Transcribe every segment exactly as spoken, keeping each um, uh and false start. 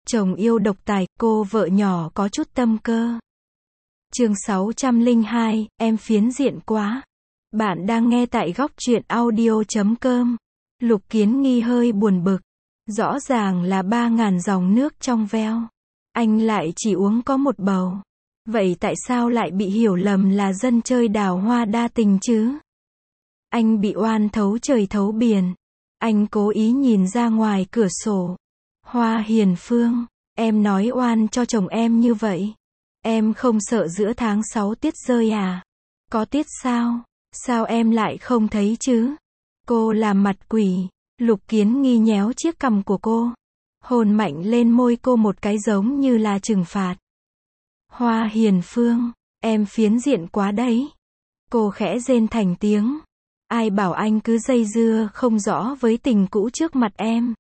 Chồng yêu độc tài, cô vợ nhỏ có chút tâm cơ. Chương sáu trăm lẻ hai, em phiến diện quá. Bạn đang nghe tại góc truyện audio chấm com. Lục Kiến Nghi hơi buồn bực. Rõ ràng là ba ngàn dòng nước trong veo. Anh lại chỉ uống có một bầu. Vậy tại sao lại bị hiểu lầm là dân chơi đào hoa đa tình chứ? Anh bị oan thấu trời thấu biển. Anh cố ý nhìn ra ngoài cửa sổ. Hoa Hiền Phương, em nói oan cho chồng em như vậy. Em không sợ giữa tháng sáu tiết rơi à? Có tiết sao? Sao em lại không thấy chứ? Cô làm mặt quỷ. Lục Kiến Nghi nhéo chiếc cằm của cô. Hôn mạnh lên môi cô một cái giống như là trừng phạt. Hoa Hiền Phương, em phiến diện quá đấy. Cô khẽ rên thành tiếng. Ai bảo anh cứ dây dưa không rõ với tình cũ trước mặt em.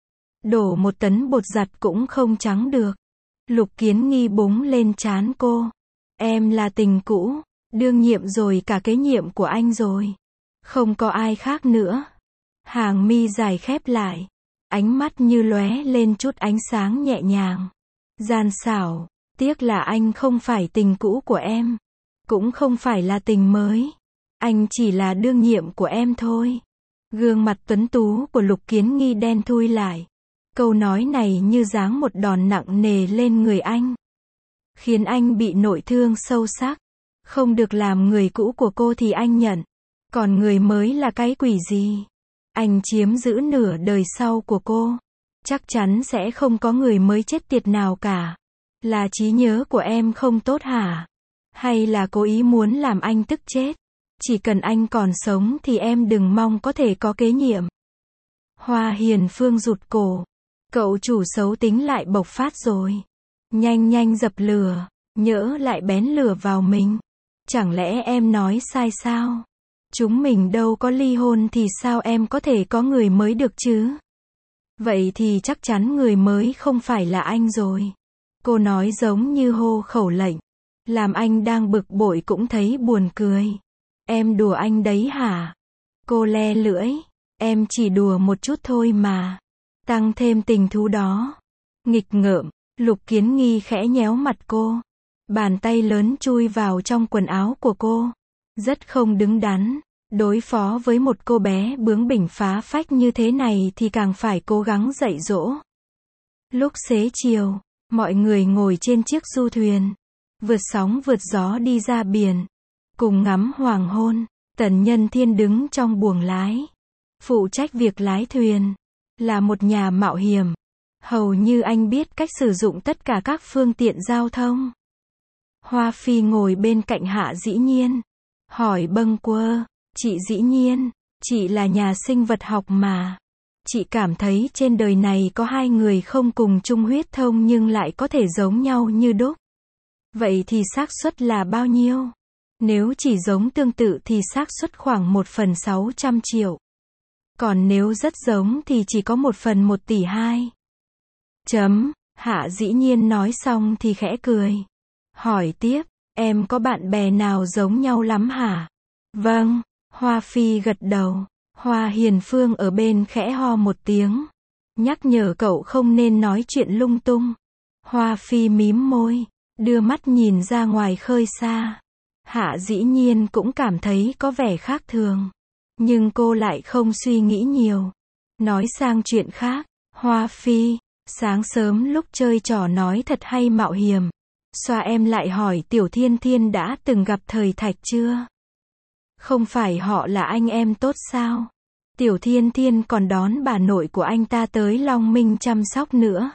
Đổ một tấn bột giặt cũng không trắng được. Lục Kiến Nghi búng lên trán cô. Em là tình cũ, đương nhiệm rồi cả kế nhiệm của anh rồi. Không có ai khác nữa. Hàng mi dài khép lại. Ánh mắt như lóe lên chút ánh sáng nhẹ nhàng. Gian xảo, tiếc là anh không phải tình cũ của em. Cũng không phải là tình mới. Anh chỉ là đương nhiệm của em thôi. Gương mặt tuấn tú của Lục Kiến Nghi đen thui lại. Câu nói này như giáng một đòn nặng nề lên người anh. Khiến anh bị nội thương sâu sắc. Không được làm người cũ của cô thì anh nhận. Còn người mới là cái quỷ gì? Anh chiếm giữ nửa đời sau của cô. Chắc chắn sẽ không có người mới chết tiệt nào cả. Là trí nhớ của em không tốt hả? Hay là cố ý muốn làm anh tức chết? Chỉ cần anh còn sống thì em đừng mong có thể có kế nhiệm. Hoa Hiền Phương rụt cổ. Cậu chủ xấu tính lại bộc phát rồi. Nhanh nhanh dập lửa. Nhỡ lại bén lửa vào mình. Chẳng lẽ em nói sai sao? Chúng mình đâu có ly hôn thì sao em có thể có người mới được chứ? Vậy thì chắc chắn người mới không phải là anh rồi. Cô nói giống như hô khẩu lệnh. Làm anh đang bực bội cũng thấy buồn cười. Em đùa anh đấy hả? Cô le lưỡi. Em chỉ đùa một chút thôi mà. Tăng thêm tình thú đó. Nghịch ngợm. Lục Kiến Nghi khẽ nhéo mặt cô. Bàn tay lớn chui vào trong quần áo của cô. Rất không đứng đắn. Đối phó với một cô bé bướng bỉnh phá phách như thế này thì càng phải cố gắng dạy dỗ. Lúc xế chiều, mọi người ngồi trên chiếc du thuyền. Vượt sóng vượt gió đi ra biển. Cùng ngắm hoàng hôn. Tần Nhân Thiên đứng trong buồng lái. Phụ trách việc lái thuyền. Là một nhà mạo hiểm. Hầu như anh biết cách sử dụng tất cả các phương tiện giao thông. Hoa Phi ngồi bên cạnh Hạ Dĩ Nhiên. Hỏi bâng quơ. Chị Dĩ Nhiên, chị là nhà sinh vật học mà. Chị cảm thấy trên đời này có hai người không cùng chung huyết thống nhưng lại có thể giống nhau như đúc. Vậy thì xác suất là bao nhiêu? Nếu chỉ giống tương tự thì xác suất khoảng một phần sáu trăm triệu. Còn nếu rất giống thì chỉ có một phần một tỷ hai. Chấm, Hạ Dĩ Nhiên nói xong thì khẽ cười. Hỏi tiếp, em có bạn bè nào giống nhau lắm hả? Vâng. Hoa Phi gật đầu. Hoa Hiền Phương ở bên khẽ ho một tiếng. Nhắc nhở cậu không nên nói chuyện lung tung. Hoa Phi mím môi. Đưa mắt nhìn ra ngoài khơi xa. Hạ Dĩ Nhiên cũng cảm thấy có vẻ khác thường. Nhưng cô lại không suy nghĩ nhiều. Nói sang chuyện khác. Hoa Phi, sáng sớm lúc chơi trò nói thật hay mạo hiểm. Xoa em lại hỏi Tiểu Thiên Thiên đã từng gặp Thời Thạch chưa? Không phải họ là anh em tốt sao? Tiểu Thiên Thiên còn đón bà nội của anh ta tới Long Minh chăm sóc nữa.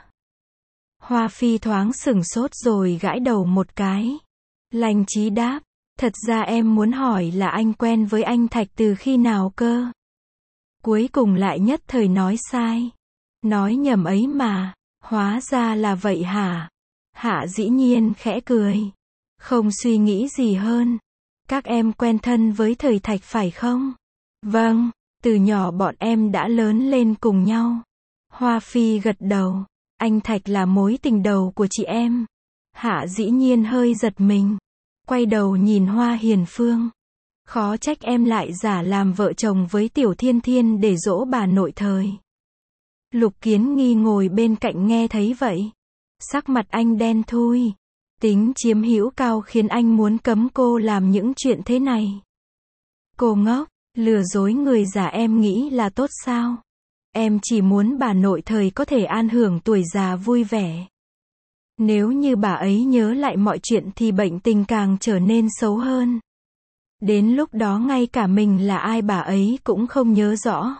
Hoa Phi thoáng sửng sốt rồi gãi đầu một cái. Lành trí đáp. Thật ra em muốn hỏi là anh quen với anh Thạch từ khi nào cơ? Cuối cùng lại nhất thời nói sai. Nói nhầm ấy mà. Hóa ra là vậy hả? Hạ Dĩ Nhiên khẽ cười. Không suy nghĩ gì hơn. Các em quen thân với Thời Thạch phải không? Vâng, từ nhỏ bọn em đã lớn lên cùng nhau. Hoa Phi gật đầu. Anh Thạch là mối tình đầu của chị em. Hạ Dĩ Nhiên hơi giật mình. Quay đầu nhìn Hoa Hiền Phương. Khó trách em lại giả làm vợ chồng với Tiểu Thiên Thiên để dỗ bà nội Thời. Lục Kiến Nghi ngồi bên cạnh nghe thấy vậy. Sắc mặt anh đen thui. Tính chiếm hữu cao khiến anh muốn cấm cô làm những chuyện thế này. Cô ngốc, lừa dối người già em nghĩ là tốt sao? Em chỉ muốn bà nội thời có thể an hưởng tuổi già vui vẻ. Nếu như bà ấy nhớ lại mọi chuyện thì bệnh tình càng trở nên xấu hơn. Đến lúc đó ngay cả mình là ai bà ấy cũng không nhớ rõ.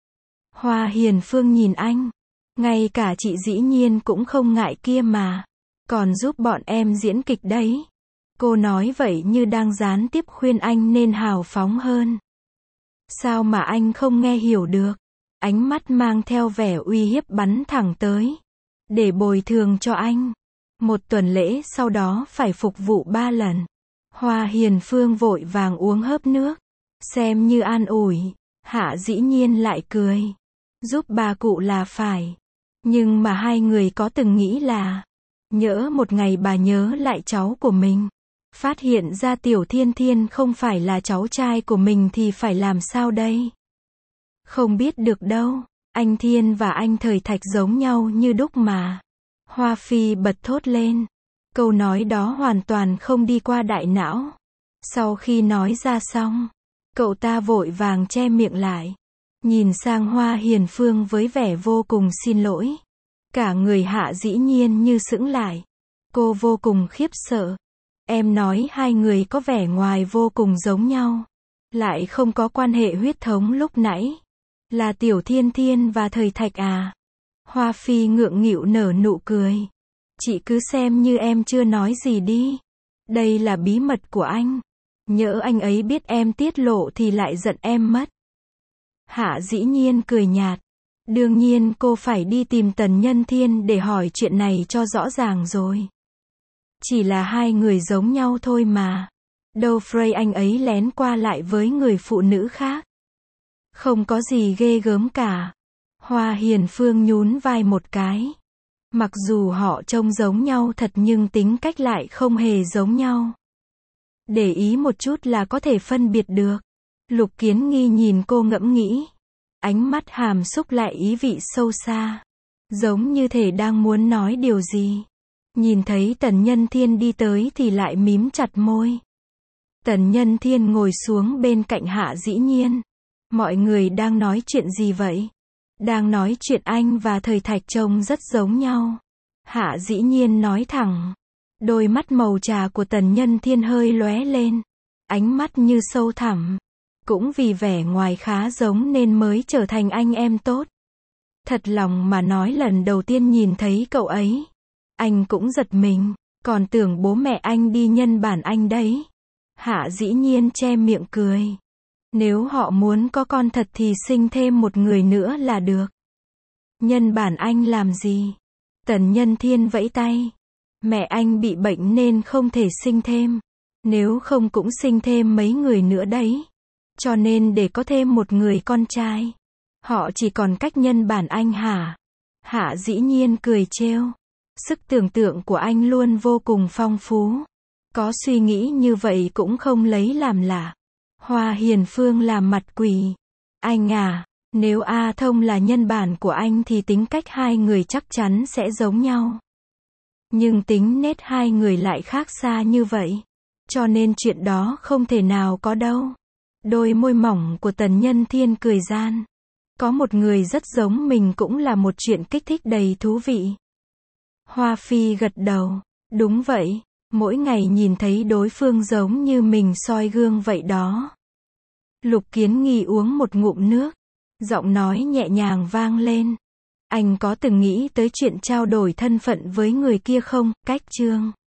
Hoa Hiền Phương nhìn anh. Ngay cả chị dĩ nhiên cũng không ngại kia mà. Còn giúp bọn em diễn kịch đấy. Cô nói vậy như đang gián tiếp khuyên anh nên hào phóng hơn. Sao mà anh không nghe hiểu được? Ánh mắt mang theo vẻ uy hiếp bắn thẳng tới. Để bồi thường cho anh. Một tuần lễ sau đó phải phục vụ ba lần. Hoa Hiền Phương vội vàng uống hớp nước. Xem như an ủi. Hạ dĩ nhiên lại cười. Giúp bà cụ là phải. Nhưng mà hai người có từng nghĩ là, nhỡ một ngày bà nhớ lại cháu của mình, phát hiện ra Tiểu Thiên Thiên không phải là cháu trai của mình thì phải làm sao đây? Không biết được đâu, anh Thiên và anh Thời Thạch giống nhau như đúc mà. Hoa Phi bật thốt lên. Câu nói đó hoàn toàn không đi qua đại não. Sau khi nói ra xong, cậu ta vội vàng che miệng lại. Nhìn sang Hoa Hiền Phương với vẻ vô cùng xin lỗi. Cả người Hạ dĩ nhiên như sững lại. Cô vô cùng khiếp sợ. Em nói hai người có vẻ ngoài vô cùng giống nhau. Lại không có quan hệ huyết thống lúc nãy. Là Tiểu Thiên Thiên và Thời Thạch à? Hoa Phi ngượng nghịu nở nụ cười. Chị cứ xem như em chưa nói gì đi. Đây là bí mật của anh. Nhỡ anh ấy biết em tiết lộ thì lại giận em mất. Hạ dĩ nhiên cười nhạt. Đương nhiên cô phải đi tìm Tần Nhân Thiên để hỏi chuyện này cho rõ ràng rồi. Chỉ là hai người giống nhau thôi mà. Đâu Frey anh ấy lén qua lại với người phụ nữ khác. Không có gì ghê gớm cả. Hoa Hiền Phương nhún vai một cái. Mặc dù họ trông giống nhau thật nhưng tính cách lại không hề giống nhau. Để ý một chút là có thể phân biệt được. Lục Kiến Nghi nhìn cô ngẫm nghĩ. Ánh mắt hàm xúc lại ý vị sâu xa. Giống như thể đang muốn nói điều gì. Nhìn thấy Tần Nhân Thiên đi tới thì lại mím chặt môi. Tần Nhân Thiên ngồi xuống bên cạnh Hạ dĩ nhiên. Mọi người đang nói chuyện gì vậy? Đang nói chuyện anh và Thời Thạch trông rất giống nhau. Hạ dĩ nhiên nói thẳng. Đôi mắt màu trà của Tần Nhân Thiên hơi lóe lên. Ánh mắt như sâu thẳm. Cũng vì vẻ ngoài khá giống nên mới trở thành anh em tốt. Thật lòng mà nói lần đầu tiên nhìn thấy cậu ấy, anh cũng giật mình, còn tưởng bố mẹ anh đi nhân bản anh đấy. Hạ dĩ nhiên che miệng cười. Nếu họ muốn có con thật thì sinh thêm một người nữa là được. Nhân bản anh làm gì? Tần Nhân Thiên vẫy tay. Mẹ anh bị bệnh nên không thể sinh thêm. Nếu không cũng sinh thêm mấy người nữa đấy. Cho nên để có thêm một người con trai. Họ chỉ còn cách nhân bản anh hả? Hạ dĩ nhiên cười trêu. Sức tưởng tượng của anh luôn vô cùng phong phú. Có suy nghĩ như vậy cũng không lấy làm lạ. Hoa Hiền Phương làm mặt quỷ. Anh à, nếu A Thông là nhân bản của anh thì tính cách hai người chắc chắn sẽ giống nhau. Nhưng tính nết hai người lại khác xa như vậy. Cho nên chuyện đó không thể nào có đâu. Đôi môi mỏng của Tần Nhân Thiên cười gian. Có một người rất giống mình cũng là một chuyện kích thích đầy thú vị. Hoa Phi gật đầu. Đúng vậy, mỗi ngày nhìn thấy đối phương giống như mình soi gương vậy đó. Lục Kiến Nghi uống một ngụm nước. Giọng nói nhẹ nhàng vang lên. Anh có từng nghĩ tới chuyện trao đổi thân phận với người kia không? Cách chương